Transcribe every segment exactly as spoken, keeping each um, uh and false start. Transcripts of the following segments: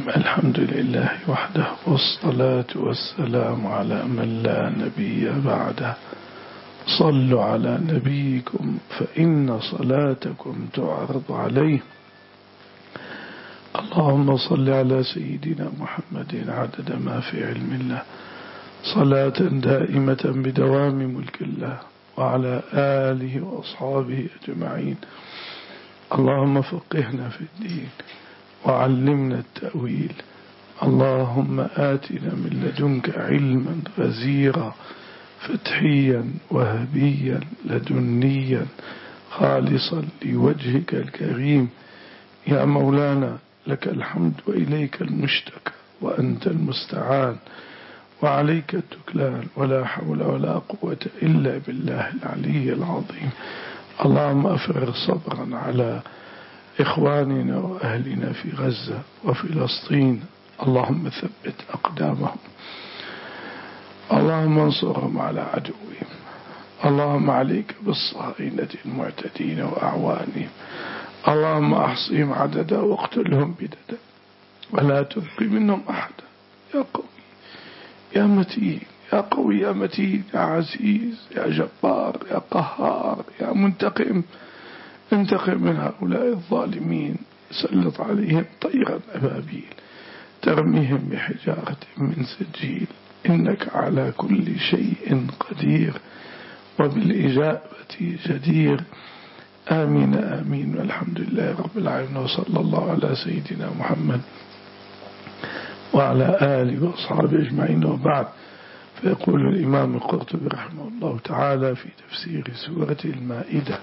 الحمد لله وحده، والصلاة والسلام على من لا نبي بعده. صلوا على نبيكم فإن صلاتكم تعرض عليه. اللهم صل على سيدنا محمد عدد ما في علم الله، صلاة دائمة بدوام ملك الله، وعلى آله وأصحابه أجمعين. اللهم فقهنا في الدين وعلمنا التأويل. اللهم آتنا من لدنك علما غزيرا فتحيا وهبيا لدنيا خالصا لوجهك الكريم. يا مولانا لك الحمد وإليك المشتكى وأنت المستعان وعليك التكلان، ولا حول ولا قوة إلا بالله العلي العظيم. اللهم أفرغ صبرا على إخواننا وأهلنا في غزة وفلسطين. اللهم ثبت أقدامهم. اللهم انصرهم على عدوهم. اللهم عليك بالصهاينة المعتدين وأعوانهم. اللهم أحصهم عددا واقتلهم بددا ولا تبق منهم أحدا. يا قوي يا متين، يا قوي يا متين، يا عزيز يا جبار يا قهار يا منتقم، انتقم من هؤلاء الظالمين. سلط عليهم طيرا أبابيل ترميهم بحجارة من سجيل. إنك على كل شيء قدير وبالإجابة جدير. آمين آمين، والحمد لله رب العالمين، وصلى الله على سيدنا محمد وعلى آله وأصحابه أجمعين، وبعد. فيقول الإمام القرطبي رحمه الله تعالى في تفسير سورة المائدة: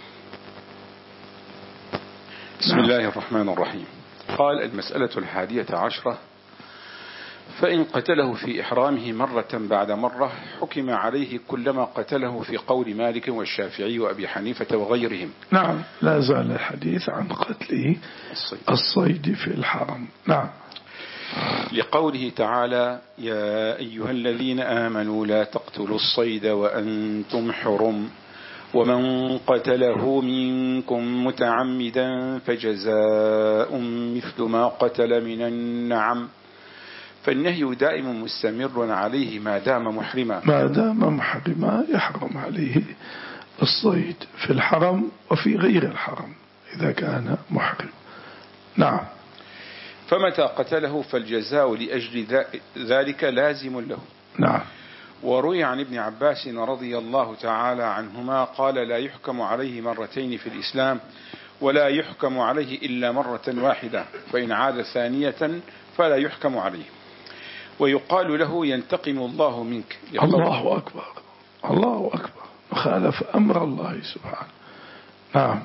بسم الله الرحمن الرحيم. قال: المسألة الحادية عشرة: فإن قتله في إحرامه مرة بعد مرة حكم عليه كلما قتله، في قول مالك والشافعي وأبي حنيفة وغيرهم. نعم، لا زال الحديث عن قتل الصيد, الصيد في الحرم. نعم، لقوله تعالى: يا أيها الذين آمنوا لا تقتلوا الصيد وأنتم حرم، ومن قتله منكم متعمدا فجزاء مثل ما قتل من النعم. فالنهي دائم مستمر عليه ما دام محرما. ما دام محرما يحرم عليه الصيد في الحرم وفي غير الحرم إذا كان محرم. نعم. فمتى قتله فالجزاء لأجل ذلك لازم له. نعم. وروي عن ابن عباس رضي الله تعالى عنهما قال: لا يحكم عليه مرتين في الإسلام، ولا يحكم عليه إلا مرة واحدة، فإن عاد ثانية فلا يحكم عليه. ويقال له: ينتقم الله منك. الله أكبر، الله أكبر، خالف أمر الله سبحانه. نعم.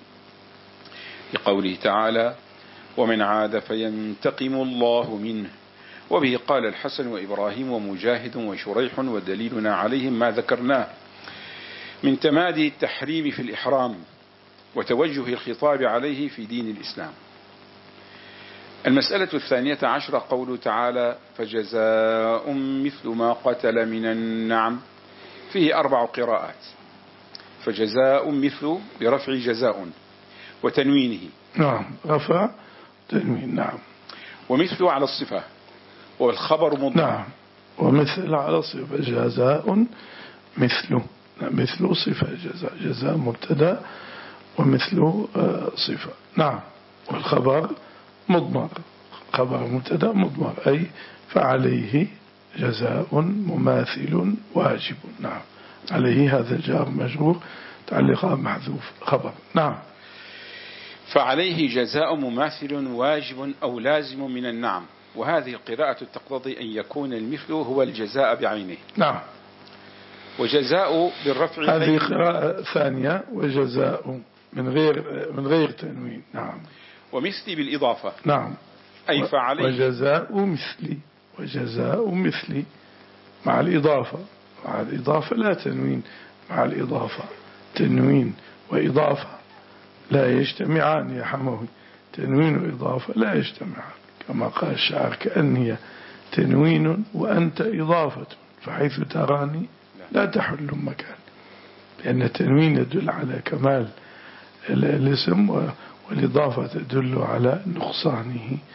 لقوله تعالى: ومن عاد فينتقم الله منه. وبه قال الحسن وإبراهيم ومجاهد وشريح، ودليلنا عليهم ما ذكرناه من تمادي التحريم في الإحرام وتوجه الخطاب عليه في دين الإسلام. المسألة الثانية عشرة قوله تعالى: فجزاء مثل ما قتل من النعم. فيه أربع قراءات: فجزاء مثل برفع جزاء وتنوينه. نعم، رفع تنوين. نعم. ومثل على الصفة والخبر مضمر. نعم، ومثل على صفة جزاء مثله. مثل صفة جزاء، جزاء مبتدا ومثل صفة. نعم. والخبر مضمر، خبر مبتدا مضمر، أي فعليه جزاء مماثل واجب. نعم، عليه هذا جار مجرور تعلقها محذوف خبر. نعم. فعليه جزاء مماثل واجب أو لازم من النعم. وهذه القراءة تقتضي أن يكون المثل هو الجزاء بعينه. نعم. وجزاء بالرفع هذه قراءة ثانية، وجزاء من غير من غير تنوين. نعم. ومثلي بالإضافة. نعم. أي فعليه وجزاء مثلي، وجزاء مثلي مع الإضافة. مع الإضافة لا تنوين، مع الإضافة تنوين وإضافة لا يجتمعان يا حموي. تنوين وإضافة لا يجتمعان، كما قال الشاعر: كأني تنوين وأنت إضافة، فحيث تراني لا تحل مكان. لأن التنوين يدل على كمال الاسم، والإضافة تدل على نقصانه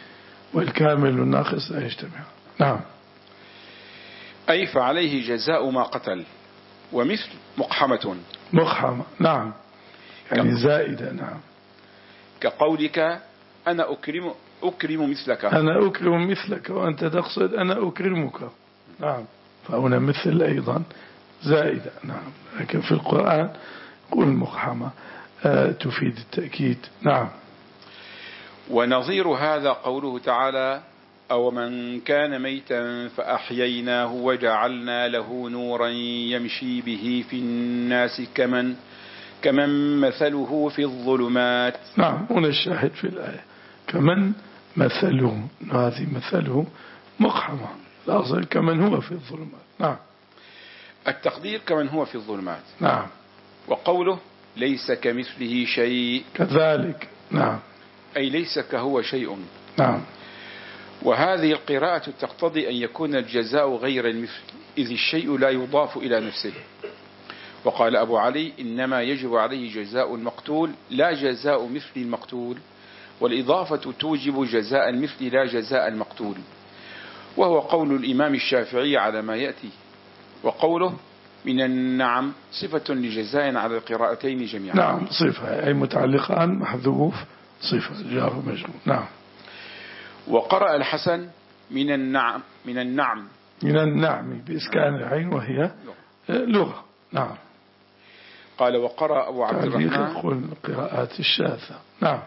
والكامل والناقص لا يجتمع. نعم. أي فعليه جزاء ما قتل. ومثل مقحمة. مقحمة نعم، يعني زائدة. نعم. كقولك أنا أكرم أكرم مثلك. أنا أكرم مثلك وأنت تقصد أنا أكرمك. نعم. فهنا مثل أيضا زائدة. نعم. لكن في القرآن قول مقحمة آه تفيد التأكيد. نعم. ونظير هذا قوله تعالى أو من كان ميتا فأحييناه وجعلنا له نورا يمشي به في الناس كمن كمن مثله في الظلمات. نعم. هنا الشاهد في الآية كمن مثله، هذه مثله مقحمة، الأصل كمن هو في الظلمات. نعم. التقدير كمن هو في الظلمات. نعم. وقوله ليس كمثله شيء كذلك. نعم. أي ليس كهو شيء. نعم. وهذه القراءة تقتضي أن يكون الجزاء غير المثل، إذ الشيء لا يضاف إلى نفسه. وقال أبو علي إنما يجب عليه جزاء المقتول لا جزاء مثل المقتول، والإضافة توجب جزاء المثل لا جزاء المقتول، وهو قول الإمام الشافعي على ما يأتي. وقوله من النعم صفة لجزاء على القراءتين جميعا. نعم صفة أي متعلقان محذوف صفة جار مجرور. نعم. وقرأ الحسن من النعم من النعم من النعم بإسكان العين وهي لغة. نعم. قال وقرأ أبو عبد الرحمن القراءات الشاذة. نعم.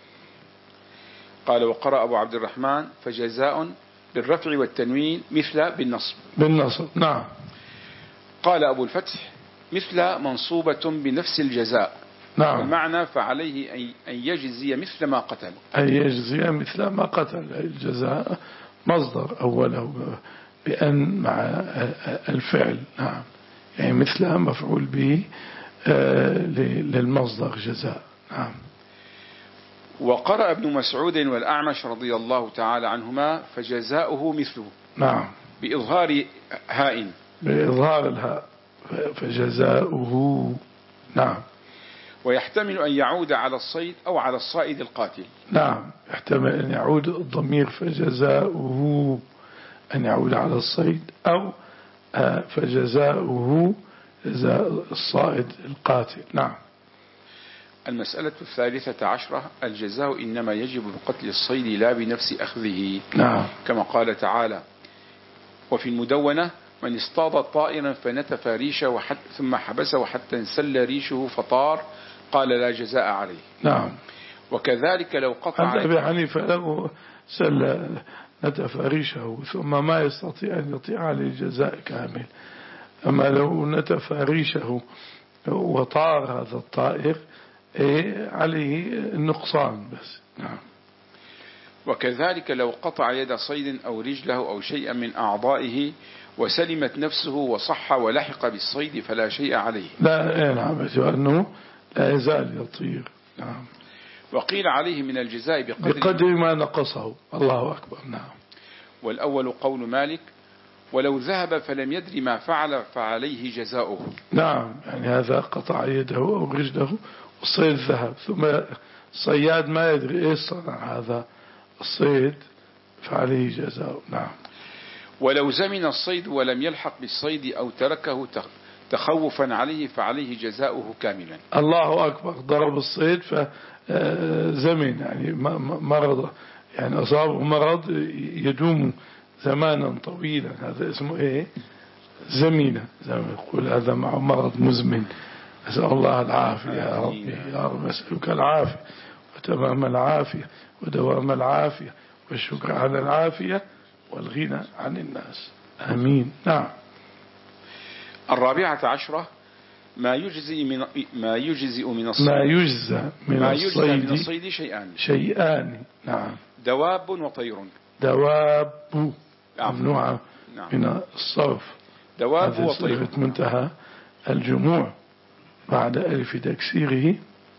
قال وقرأ أبو عبد الرحمن فجزاء بالرفع والتنوين مثل بالنصب. بالنصب. نعم. قال أبو الفتح مثل منصوبة بنفس الجزاء. نعم. المعنى فعليه أن يجزي مثل ما قتل. أن يجزي مثل ما قتل. الجزاء مصدر أوله بأن مع الفعل. نعم. يعني مثلها مفعول به للمصدر جزاء. نعم. وقرأ ابن مسعود والأعمش رضي الله تعالى عنهما فجزاؤه مثله. نعم. بإظهار هاء. بإظهار الهاء فجزاؤه. نعم. ويحتمل أن يعود على الصيد أو على الصائد القاتل. نعم. يحتمل أن يعود الضمير فجزاؤه أن يعود على الصيد أو فجزاؤه جزاء الصائد القاتل. نعم. المسألة الثالثة عشرة الجزاء إنما يجب بقتل الصيد لا بنفس أخذه. نعم. كما قال تعالى وفي المدونة من اصطاد طائرا فنتف ريشه ثم حبسه حتى انسل ريشه فطار قال لا جزاء عليه. نعم. وكذلك لو قطع أبي حنيفة له سل نتف ريشه ثم ما يستطيع أن يطيع عليه جزاء كامل. أما لو نتف ريشه وطار هذا الطائر عليه النقصان بس. نعم. وكذلك لو قطع يد صيد أو رجله أو شيئا من أعضائه وسلمت نفسه وصح ولحق بالصيد فلا شيء عليه. لا. نعم. لأنه لا يزال يطير. نعم. وقيل عليه من الجزاء بقدر, بقدر ما نقصه. الله أكبر. نعم. والأول قول مالك ولو ذهب فلم يدري ما فعل فعليه جزاؤه. نعم. يعني هذا قطع يده أو رجله والصيد ذهب ثم الصياد ما يدري إيش صنع هذا الصيد فعليه جزاؤه. نعم. ولو زمن الصيد ولم يلحق بالصيد أو تركه تخوفا عليه فعليه جزاؤه كاملا. الله أكبر. ضرب الصيد فزمن يعني مرض يعني أصابه مرض يدوم زمانا طويلا هذا اسمه إيه زمينة زي ما يقول هذا معه مرض مزمن. أسأل الله العافية يا ربي يا رب أسألك العافية وتمام العافية ودوام العافية والشكر على العافية والغنى عن الناس. آمين. نعم. الرابعة عشرة ما يجزي من ما يجزئ من الصيد ما يجزى من, ما الصيد, يجزى من الصيد شيئان شيئان. نعم. دواب وطير. دواب ممنوعة نعم. من الصرف. دواب وطير منتهى الجموع بعد ألف تكسيره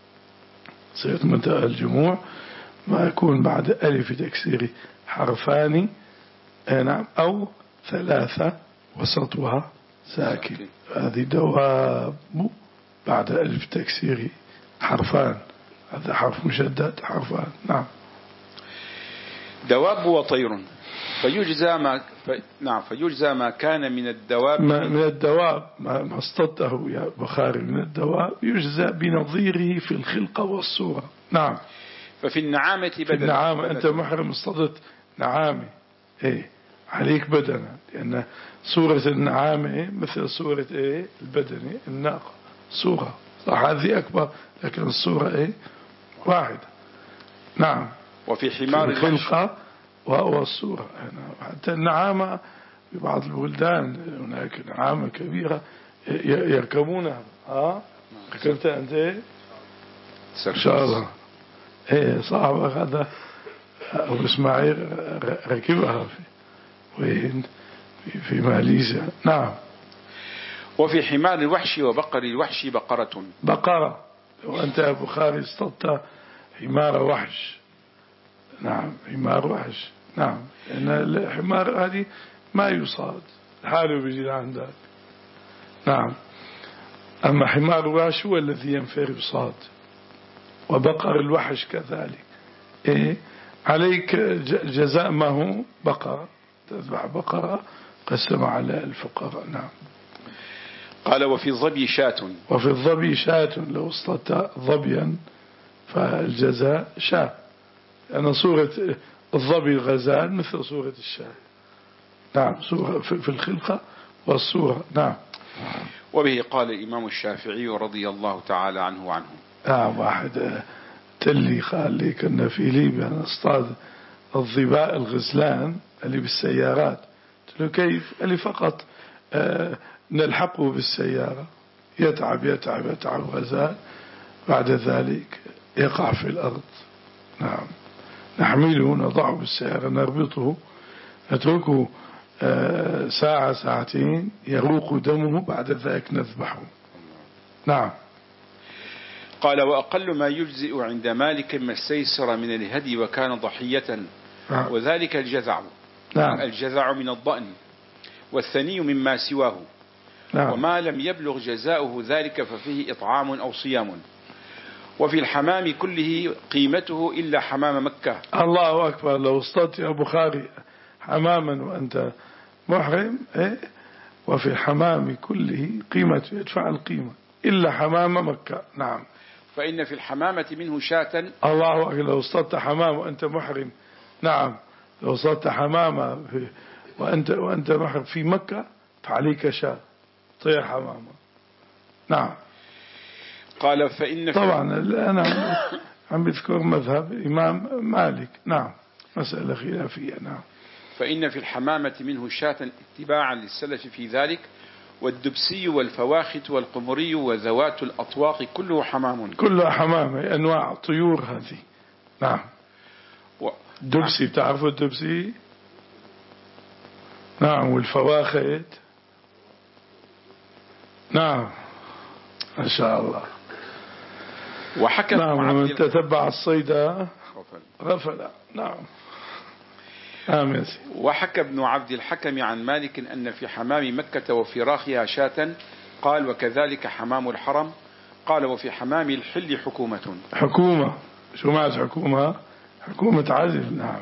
صيغة منتهى الجموع ما يكون بعد ألف تكسيره حرفان نعم أو ثلاثة وسطها ساكن. هذه دواب بعد ألف تكسيره حرفان هذا حرف مشدد حرفان. نعم. دواب وطير فيجزى ما ف... نعم فيجزى ما كان من الدواب ما من الدواب ما اصطدته يا بخاري من الدواب يجزى بنظيره في الخلقة والصورة. نعم. ففي النعامة بدل في النعامة أنت محرم اصطدت نعامة إيه عليك بدنة، لأن صورة النعامة إيه مثل صورة إيه البدنة الناقة صورة صح، هذه أكبر لكن الصورة إيه واحدة. نعم. وفي حمار الخلقة والصورة. حتى النعامة في بعض البلدان هناك نعامة كبيرة يركبونها. ها ركبت أنت إيه إن شاء الله إيه صعبة هذا أبو إسماعيل ركبها في وين في, في ماليزيا. نعم. وفي حمار الوحش وبقر الوحش بقرة بقرة. وأنت يا بخاري اصطدت حمار وحش. نعم حمار وحش. نعم لأن الحمار هذه ما يصاد حاله بيجي عندك. نعم. أما حمار الوحش هو الذي ينفر بصاد، وبقر الوحش كذلك. إيه عليك جزاء ما هو بقرة، تذبح بقرة قسم على الفقراء. نعم. قال وفي الظبي شاة. وفي الظبي شاة لو اصطدت ظبيا فالجزاء شاة، لأن صورة الظبي الغزال مثل صورة الشاة. نعم صورة في الخلقة والصورة. نعم. وبه قال الإمام الشافعي رضي الله تعالى عنه وعنه. نعم. واحد تلي قال لي كنا في ليبيا نصطاد الظباء الغزلان اللي بالسيارات. قلت له كيف؟ قال لي فقط آه نلحقه بالسيارة يتعب يتعب يتعب غزال، بعد ذلك يقع في الأرض. نعم. نحمله نضعه بالسيارة نربطه نتركه آه ساعة ساعتين يروق دمه، بعد ذلك نذبحه. نعم. قال وأقل ما يجزئ عند مالك ما استيسر من الهدي وكان ضحية. نعم. وذلك الجزع. نعم. الجزع من الضأن والثني مما سواه. نعم. وما لم يبلغ جزاؤه ذلك ففيه إطعام أو صيام. وفي الحمام كله قيمته إلا حمام مكة. الله أكبر. لو اصطدت يا بخاري حماما وأنت محرم إيه؟ وفي الحمام كله قيمته يدفع القيمة إلا حمام مكة. نعم. فإن في الحمامة منه شاة. الله أكبر. لو اصطدت حمام وأنت محرم. نعم. لو اصطدت حمامة وأنت, وأنت محرم في مكة فعليك شاة طير حمامة. نعم. قال فإن طبعا أنا عم بذكر مذهب إمام مالك. نعم. مسألة خلافية. نعم. فإن في الحمامة منه شاة اتباعا للسلف في ذلك. والدبسي والفواخت والقمري وذوات الأطواق كله حمام. كله حمامة أنواع طيور هذه. نعم. و... دبسي بتعرفوا الدبسي؟ نعم. والفواخت. نعم ما شاء الله. وحكى نعم. ومن تتبع الصيد غفل. نعم. آمين. وحكى ابن عبد الحكم عن مالك أن في حمام مكة وفراخها شاة. قال وكذلك حمام الحرم. قال وفي حمام الحل حكومة. حكومة. شو معنى حكومة؟ حكومة عزل. نعم.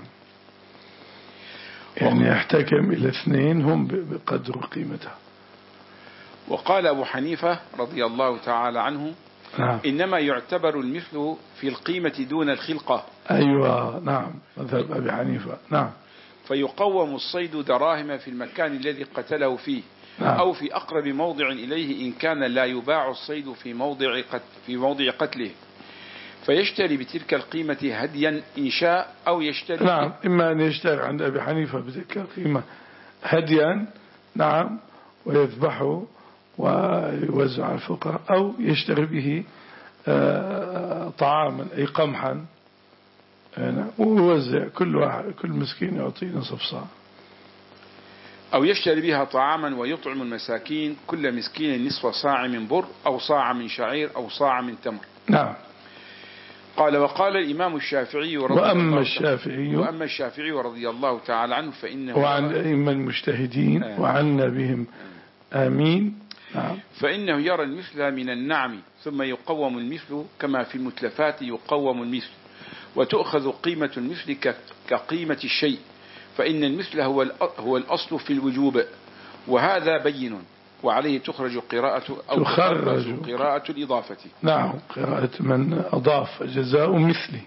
يعني يحتكم إلى اثنين هم بقدر قيمتها. وقال أبو حنيفة رضي الله تعالى عنه نعم. إنما يعتبر المثل في القيمة دون الخلقة. أيوة. نعم. مذهب أبي حنيفة. نعم. فيقوم الصيد دراهم في المكان الذي قتله فيه. نعم. أو في أقرب موضع إليه إن كان لا يباع الصيد في موضع قتل في موضع قتله، فيشتري بتلك القيمة هديا إن شاء أو يشتري. نعم. إما أن يشتري عند أبي حنيفة بتلك القيمة هديا. نعم. ويذبحه ويوزع على الفقراء، أو يشتري به طعاما أي قمحا ويوزع كل واحد كل مسكين يعطيه نصف صاع. أو يشتري بها طعاما ويطعم المساكين كل مسكين نصف صاع من بر أو صاع من شعير أو صاع من تمر. نعم. قال وقال الإمام الشافعي رضي وأما الله الشافعي وأما الشافعي رضي الله تعالى عنه فإنه وعن الأئمة المجتهدين آه. وعنا بهم آمين. نعم. فإنه يرى المثل من النعم ثم يقوم المثل كما في المتلفات يقوم المثل. وتؤخذ قيمة المثل كقيمة الشيء، فإن المثل هو هو الأصل في الوجوب، وهذا بين، وعليه تخرج قراءة أو تخرج قراءة الإضافة. نعم، قراءة من أضاف جزاء مثلي.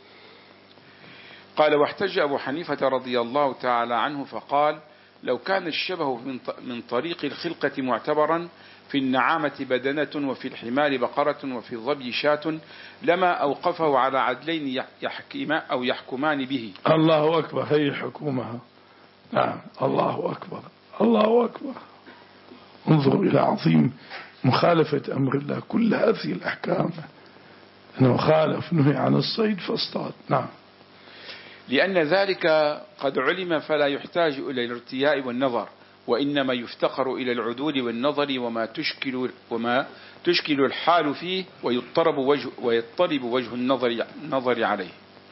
قال: واحتج أبو حنيفة رضي الله تعالى عنه فقال: لو كان الشبه من طريق الخلقة معتبرا، في النعامة بدنة، وفي الحمار بقرة، وفي الظبي شاة، لما أوقفه على عدلين يحكما أو يحكمان به. الله أكبر، هي حكومها. نعم، الله أكبر، الله أكبر. انظروا إلى عظيم مخالفة أمر الله. كل هذه الأحكام أنه خالف، نهي عن الصيد فاصطاد. نعم، لأن ذلك قد علم، فلا يحتاج إلى الارتياء والنظر، وإنما يفتقر إلى العدول والنظر وما تشكل, وما تشكل الحال فيه، ويضطرب وجه, ويضطرب وجه النظر, النظر عليه.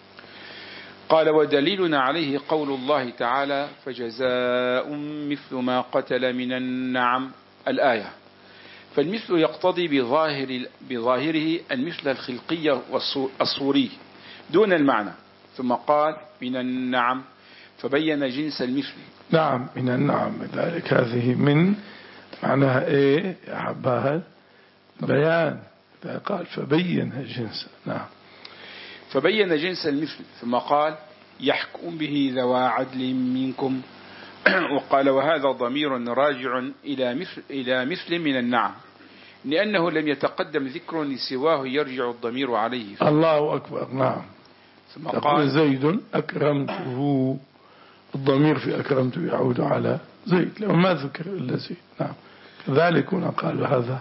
قال: ودليلنا عليه قول الله تعالى: فجزاء مثل ما قتل من النعم، الآية. فالمثل يقتضي بظاهر بظاهره المثل الخلقي والصوري دون المعنى، ثم قال: من النعم، فبين جنس المثل. نعم، من النعم، ذلك هذه من معناها إيه يا حباها؟ بيان. قال فبين جنس. نعم، فبين جنس المثل، ثم قال: يحكم به ذوى عدل منكم. وقال: وهذا ضمير راجع إلى مثل, إلى مثل من النعم، لأنه لم يتقدم ذكر لسواه يرجع الضمير عليه. الله أكبر. نعم. ثم قال: زيد أكرمته، الضمير في أكرمته يعود على زيد، لو ما ذكر إلا زيد. نعم، كذلك هنا قال هذا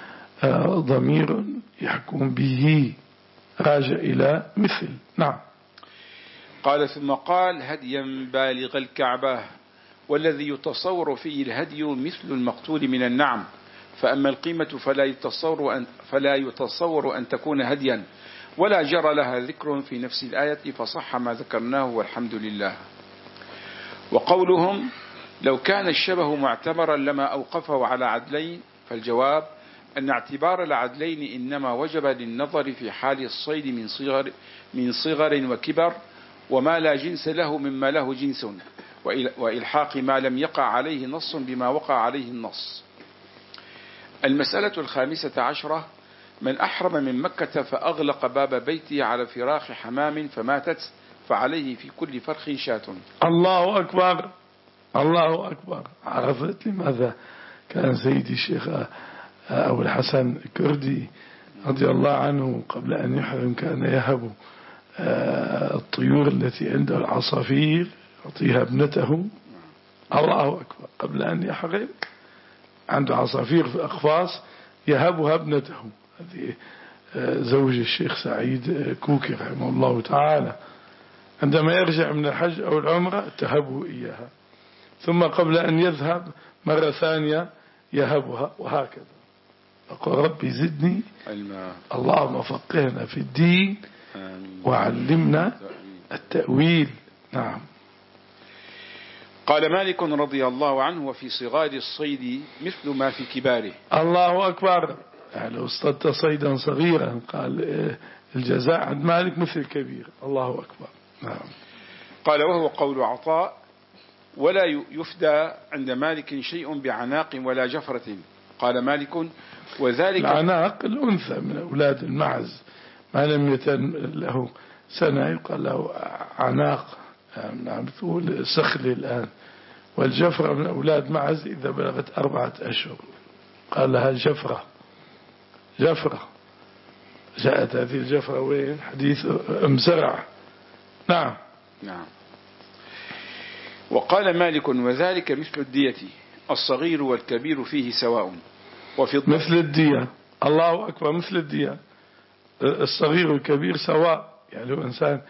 ضمير يحكم به راجع إلى مثل. نعم. قال: ثم قال: هديا بالغ الكعبة، والذي يتصور فيه الهدي مثل المقتول من النعم، فأما القيمة فلا يتصور أن, فلا يتصور أن تكون هديا، ولا جرى لها ذكر في نفس الآية، فصح ما ذكرناه والحمد لله. وقولهم: لو كان الشبه معتبرا لما أوقفه على عدلين، فالجواب أن اعتبار العدلين إنما وجب للنظر في حال الصيد من صغر, من صغر وكبر، وما لا جنس له مما له جنس، وإلحاق ما لم يقع عليه نص بما وقع عليه النص. المسألة الخامسة عشرة: من أحرم من مكة فأغلق باب بيته على فراخ حمام فماتت، فعليه في كل فرخ شاة. الله أكبر، الله أكبر. عرفت لماذا كان سيدي الشيخ أبو الحسن الكردي رضي الله عنه قبل أن يحرم كان يهب الطيور التي عنده العصافير يعطيها ابنته؟ الله أكبر. قبل أن يحرم عنده عصافير في أقفاص يهبها ابنته. هذه زوج الشيخ سعيد كوكي رحمه الله تعالى، عندما يرجع من الحج أو العمرة تهبه إياها، ثم قبل أن يذهب مرة ثانية يهبها، وهكذا. أقول ربي زدني، اللهم فقهنا في الدين وعلمنا التأويل. نعم. قال مالك رضي الله عنه: وفي صغار الصيد مثل ما في كباره. الله أكبر. يعني لو اصطدت صيدا صغيرا قال الجزاء عند مالك مثل كبير. الله أكبر. نعم. قال: وهو قول عطاء: ولا يفدى عند مالك شيء بعناق ولا جفرة. قال مالك: وذلك العناق الأنثى من أولاد المعز، ما لم يتم له سنة يقال له عناق. نعم، تقول سخلي الآن. والجفرة من أولاد معز إذا بلغت أربعة أشهر قال لها جفرة. جفرة جاءت هذه الجفرة وين؟ حديث أم زرع. نعم. نعم. وقال مالك: وذلك مثل الدية، الصغير والكبير فيه سواء. وفي مثل الدية. الله أكبر. مثل الدية، الصغير والكبير سواء. يعني لو إنسان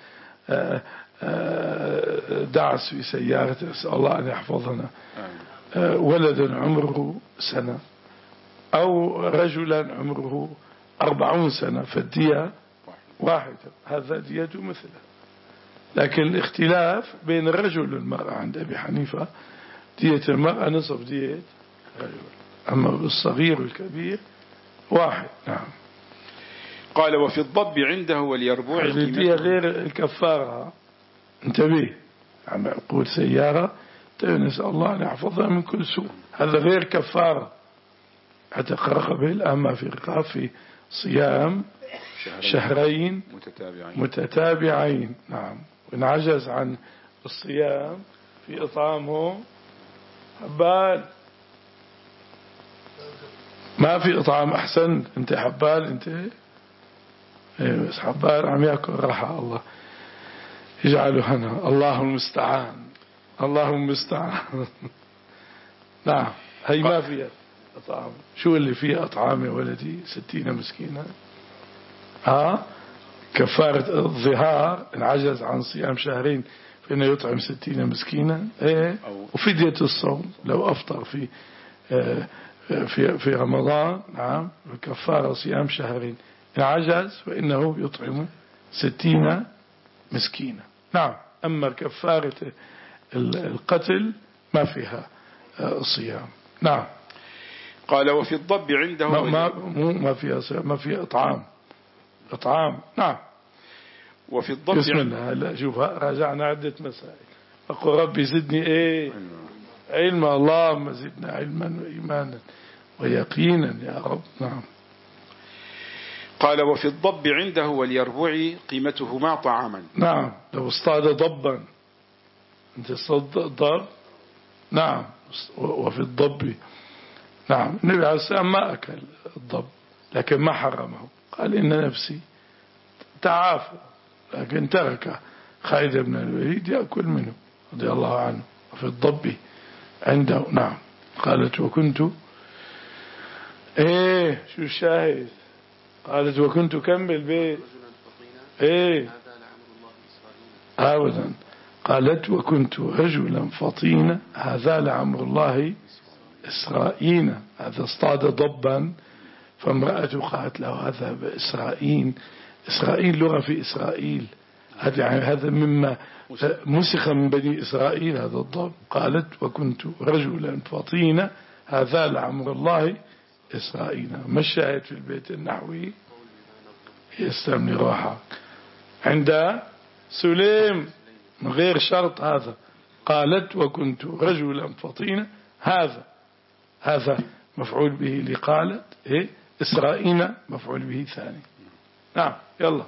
دعس في سيارته، أسأل الله أن يحفظنا، ولد عمره سنة أو رجلا عمره أربعون سنة، فالدية واحدة، هذا دية مثله. لكن الاختلاف بين الرجل والمرأة عند أبي حنيفة، دية المرأة نصف دية الرجل، أما الصغير والكبير واحد. نعم. قال وفي الضب عنده واليربوع هي غير الكفارة. انتبه، عم أقول سيارة نسأل الله أن يحفظها من كل سوء، هذا غير كفارة. اعتق رقبة، أما في رقاب في صيام شهرين متتابعين, متتابعين. نعم. وإن عجز عن الصيام في إطعامهم حبال، ما في إطعام. أحسن، أنت حبال، أنت إيه، بس حبال عم يأكل راحة، الله يجعله هنا. الله المستعان، الله المستعان. نعم. هي ما فيها أطعام. شو اللي فيها أطعام يا ولدي؟ ستين مسكينة. ها كفارة الظهار إن عجز عن صيام شهرين فإنه يطعم ستين مسكينة. إيه. وفدية الصوم لو أفطر في في في رمضان. نعم. كفارة صيام شهرين إن عجز فإنه يطعم ستين مسكينة. نعم. أما كفارة القتل ما فيها الصيام. نعم. قال وفي الضب عنده ما ما ما فيها صيام، ما فيها إطعام. إطعام. نعم. وفي الضب بسم الله. هلا شوف، راجعنا عدة مسائل. أقول ربي زدني إيه علما، اللهم زدنا علما وإيمانا ويقينا يا رب. نعم. قال وفي الضب عنده واليربوع قيمتهما طعاما. نعم. لو اصطاد ضبا، انت اصطاد ضب. نعم. وفي الضب. نعم. النبي عليه السلام ما أكل الضب لكن ما حرمه، قال إن نفسي تعافى، لكن ترك خالد بن الوليد يأكل منه رضي الله عنه. وفي الضب عنده. نعم. قالت وكنت ايه شو الشاهد؟ قالت وكنت كم بالبيت ايه ابدا. قالت وكنت رجلا فطينا هذا لعمر الله إسرائيل. هذا اصطاد ضبا فامرأته قالت له هذا بإسرائيل. إسرائيل لغة في إسرائيل، هذا يعني هذا مما مسخ من بني إسرائيل هذا الضب. قالت وكنت رجلا فطينا هذا لعمر الله إسرائيل. ما الشاهد في البيت النحوي؟ يستمني روحك عند سليم من غير شرط هذا. قالت وكنت رجلا فطينا هذا هذا مفعول به لقالت إيه إسرائيل مفعول به ثاني. نعم. يلا.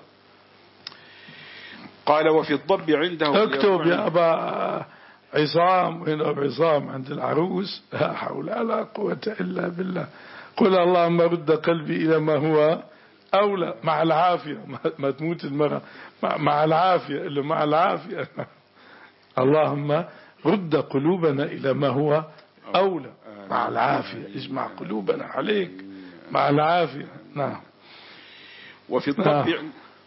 قال وفي الضب عنده. اكتب يا أبا عصام. وين أبا عصام؟ عند العروس. لا حول ولا قوة إلا بالله. قل اللهم رد قلبي إلى ما هو أولى مع العافية. ما تموت المرأة مع العافية إلا مع العافية. اللهم رد قلوبنا إلى ما هو أولى مع العافية. اجمع قلوبنا عليك مع العافية. نعم. وفي الضب نعم.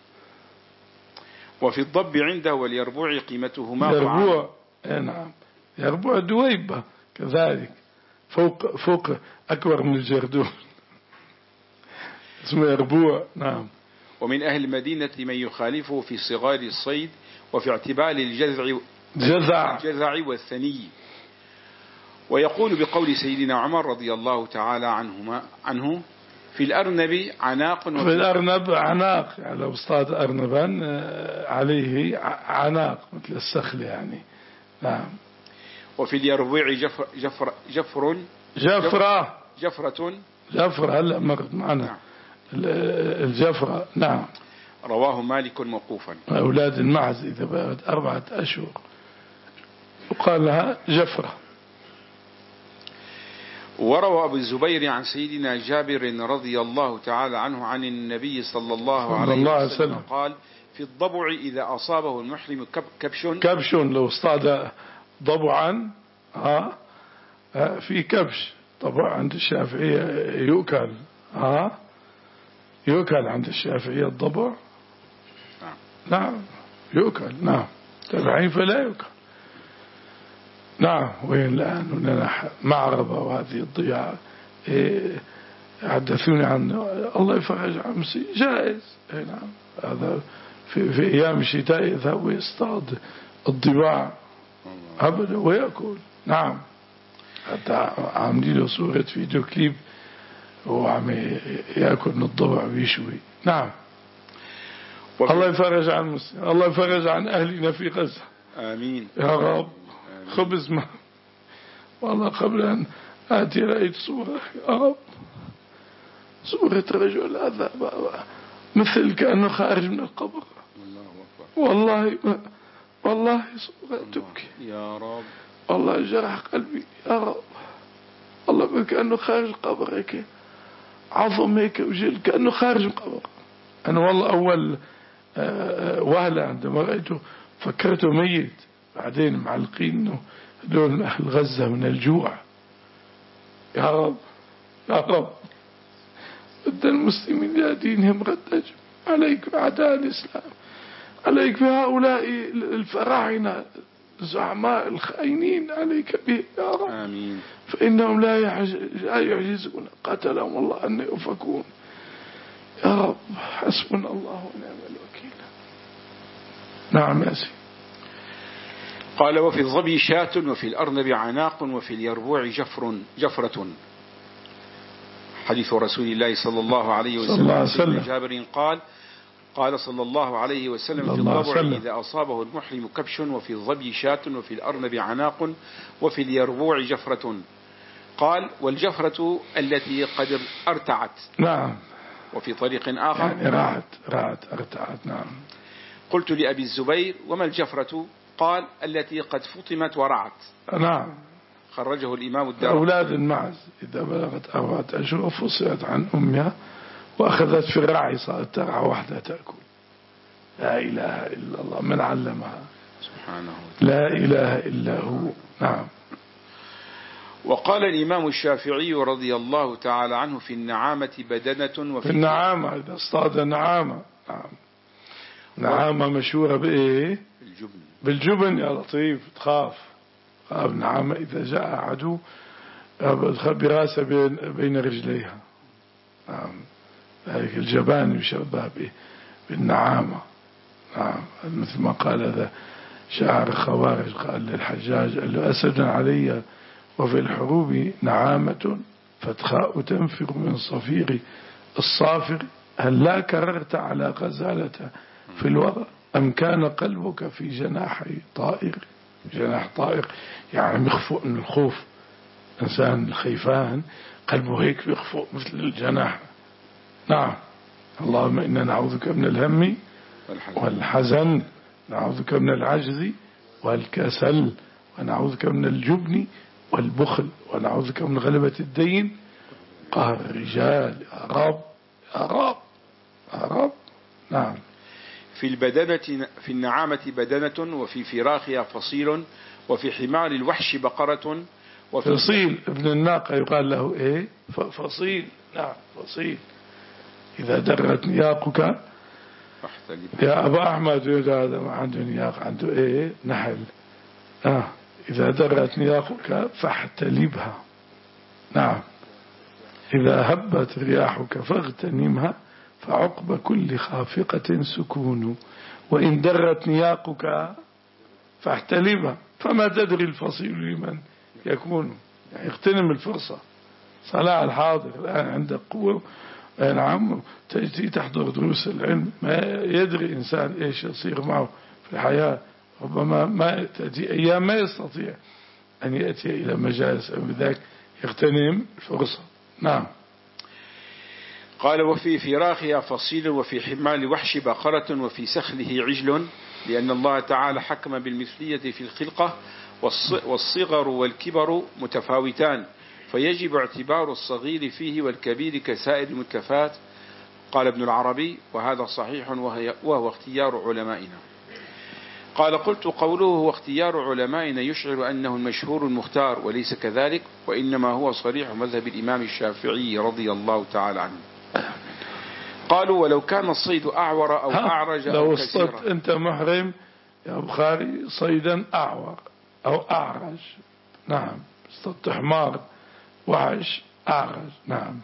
وفي الضب عنده واليربوع قيمتهما يربوع. نعم. يربوع دويبة كذلك، فوق فوق أكبر من الجردون اسمه يربوع. نعم. ومن أهل المدينة من يخالفه في صغار الصيد وفي اعتبار الجزع جزع الجزع والثني. ويقول بقول سيدنا عمر رضي الله تعالى عنهما عنه في الأرنب عناق. في الأرنب عناق، يعني لو اصطاد أرنبا عليه عناق مثل السخل يعني. نعم. وفي اليربوع جفر جفر جفر جفرة جفرة جفرة هلا مرت معنا. نعم. الجفرة. نعم. رواه مالك موقوفا. أولاد المعز إذا بقت أربعة أشهر وقال لها جفرة. وروى أبو الزبير عن سيدنا جابر رضي الله تعالى عنه عن النبي صلى الله عليه وسلم قال في الضبع إذا أصابه المحرم كبش كبش لو اصطاد ضبعا ها في كبش. طبعا عند الشافعية يؤكل ها يؤكل عند الشافعية الضبع. نعم يؤكل. نعم. تبعين فلا يؤكل. نعم. وين الآن هنا معربة وهذه الضياع إيه حدثوني عن الله يفرج عمسي جائز. إيه نعم. هذا في, في أيام الشتاء يذهب ويصطاد الضباع أبدا ويأكل. نعم. حتى عاملين له صورة فيديو كليب وعم يأكل من الضبع ويشوي. نعم. الله يفرج عن المسلمين، الله يفرج عن أهلنا في غزة. آمين يا رب. خبز ما والله قبل أن آتي رأيت صورة يا رب، صورة رجل هذا مثل كأنه خارج من القبر. والله والله صورة تبكي يا رب. والله جرح قلبي يا رب. والله كأنه خارج القبر هيك، عظم هيك وجل كأنه خارج القبر. أنا والله أول وهلة عندما رأيته فكرته ميت، بعدين معلقين إنه هذول أهل غزة من الجوع. يا رب يا رب ادى المسلمين إلى دينهم رد. عليك بأعداء الإسلام، عليك بهؤلاء الفراعنة زعماء الخائنين، عليك به يا رب. آمين. فإنهم لا يعجزون، قتلهم الله أن يؤفكون. يا رب حسبنا الله ونعم الوكيل. نعم يا سيدي. قال وفي الظبي شاة وفي الأرنب عناق وفي اليربوع جفر جفرة. حديث رسول الله صلى الله عليه وسلم. سيدنا جابر قال قال صلى الله عليه وسلم في الضبع إذا أصابه المحرم كبش وفي الظبي شاة وفي الأرنب عناق وفي اليربوع جفرة. قال والجفرة التي قد ارتعت. نعم. وفي طريق آخر يعني رعت رعت ارتعت. نعم. قلت لأبي الزبير وما الجفرة؟ قال التي قد فطمت ورعت. نعم. خرجه الإمام الدارمي. أولاد المعز إذا بلغت أربعة أشهر فصلت عن أمها وأخذت في الرعي، صارت ترعى وحدها تأكل. لا إله إلا الله، من علمها؟ سبحانه. لا إله إلا هو. نعم. وقال الإمام الشافعي رضي الله تعالى عنه في النعامة بدنة. وفي النعامة إذا اصطاد نعامة. نعم. نعامة مشهورة بإيه؟ بالجبن. بالجبن يا لطيف. تخاف خاف نعامة إذا جاء عدو براسة بين, بين رجليها. نعم. ذلك الجبان يشبه بالنعامة. نعم. مثل ما قال هذا شاعر خوارج قال للحجاج قال له أسد علي وفي الحروب نعامة فتخاء تنفر من صفير الصافر هل لا كررت على غزالة في الورى أم كان قلبك في جناحي طائر. جناح طائر يعني مخفوق من الخوف. إنسان الخيفان قلبه هيك يخفوق مثل الجناح. نعم. اللهم إنا نعوذك من الهم والحزن، نعوذك من العجز والكسل، ونعوذك من الجبن والبخل، ونعوذك من غلبة الدين قهر الرجال. يا رب يا رب يا رب. نعم. في البدنة في النعامة بدنة وفي فراخها فصيل وفي حمار الوحش بقرة. وفي فصيل ابن الناقة يقال له ايه؟ فصيل. نعم فصيل. إذا درت نياقك يا أبا أحمد هذا ما عنده نياق، عنده ايه؟ نحل. آه. إذا درت نياقك فاحتلبها. نعم. إذا هبت رياحك فاغتنمها فعقب كل خافقة سكون، وإن درت نياقك فاحتلبها فما تدري الفصيل لمن يكون. يعني اغتنم الفرصة. صلاح الحاضر الآن عندك قوة. نعم. تجي تحضر دروس العلم ما يدري إنسان إيش يصير معه في الحياة. ربما ما تأتي أيام ما يستطيع أن يأتي إلى مجالس بذاك يغتنم الفرصة. نعم. قال وفي فراخها فصيل وفي حمال وحش بقرة وفي سخله عجل، لأن الله تعالى حكم بالمثلية في الخلقة والصغر والكبر متفاوتان، فيجب اعتبار الصغير فيه والكبير كسائر المتلفات. قال ابن العربي وهذا صحيح وهو اختيار علمائنا. قال قلت قوله هو اختيار علمائنا يشعر أنه المشهور المختار، وليس كذلك، وإنما هو صريح مذهب الإمام الشافعي رضي الله تعالى عنه. قالوا ولو كان الصيد أعور أو أعرج لو اصطدت أنت محرم يا بخاري صيدا أعور أو أعرج. نعم. اصطدت حمار وحش أعرج. نعم.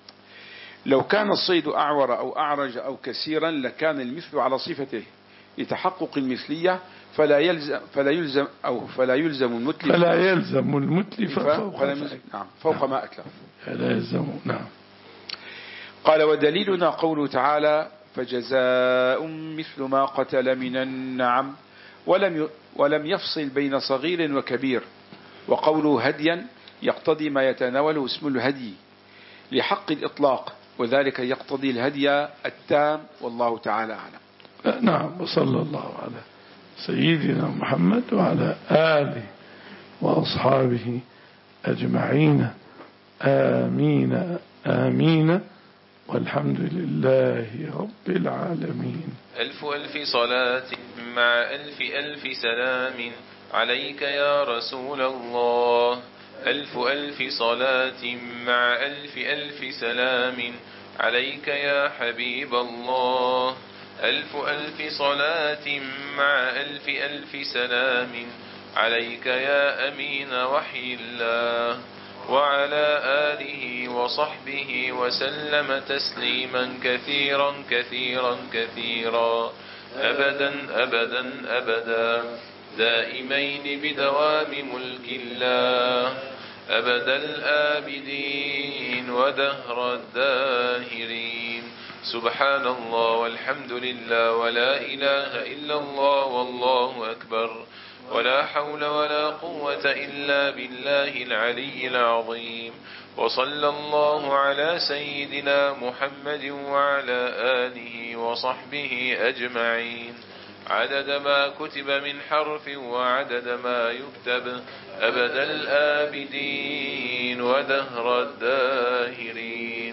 لو كان الصيد أعور أو أعرج أو كثيرا لكان المثل على صفته لتحقق المثلية، فلا يلزم فلا يلزم أو فلا يلزم المتلف فلا يلزم المتلف فوق, نعم فوق ما أتلف. لا يلزم. نعم. قال ودليلنا قوله تعالى فجزاء مثل ما قتل من النعم، ولم ولم يفصل بين صغير وكبير. وقوله هديا يقتضي ما يتناوله اسم الهدي لحق الإطلاق، وذلك يقتضي الهدي التام، والله تعالى أعلم. نعم. وصلى الله على سيدنا محمد وعلى آله وأصحابه أجمعين. آمين آمين، والحمد لله رب العالمين. ألف ألف صلاة مع ألف ألف سلام عليك يا رسول الله. ألف ألف صلاة مع ألف ألف سلام عليك يا حبيب الله. ألف ألف صلاة مع ألف ألف سلام عليك يا أمين وحي الله، وعلى آله وصحبه وسلم تسليما كثيرا كثيرا كثيرا أبدا أبدا أبدا، دائمين بدوام ملك الله، أبد الآبدين ودهر الداهرين. سبحان الله والحمد لله ولا إله إلا الله والله أكبر، ولا حول ولا قوة إلا بالله العلي العظيم. وصلى الله على سيدنا محمد وعلى آله وصحبه أجمعين، عدد ما كتب من حرف وعدد ما يكتب، أبد الآبدين ودهر الداهرين.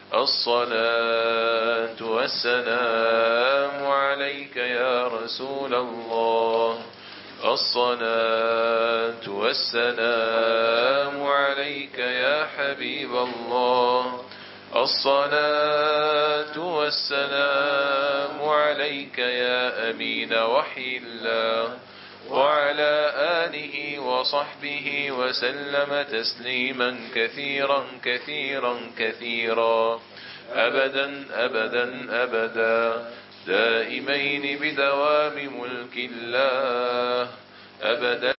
الصلاة والسلام عليك يا رسول الله. الصلاة والسلام عليك يا حبيب الله. الصلاة والسلام عليك يا أمين وحي الله، وعلى آله وصحبه وسلم تسليما كثيرا كثيرا كثيرا أبدا أبدا أبدا، دائمين بدوام ملك الله أبدا.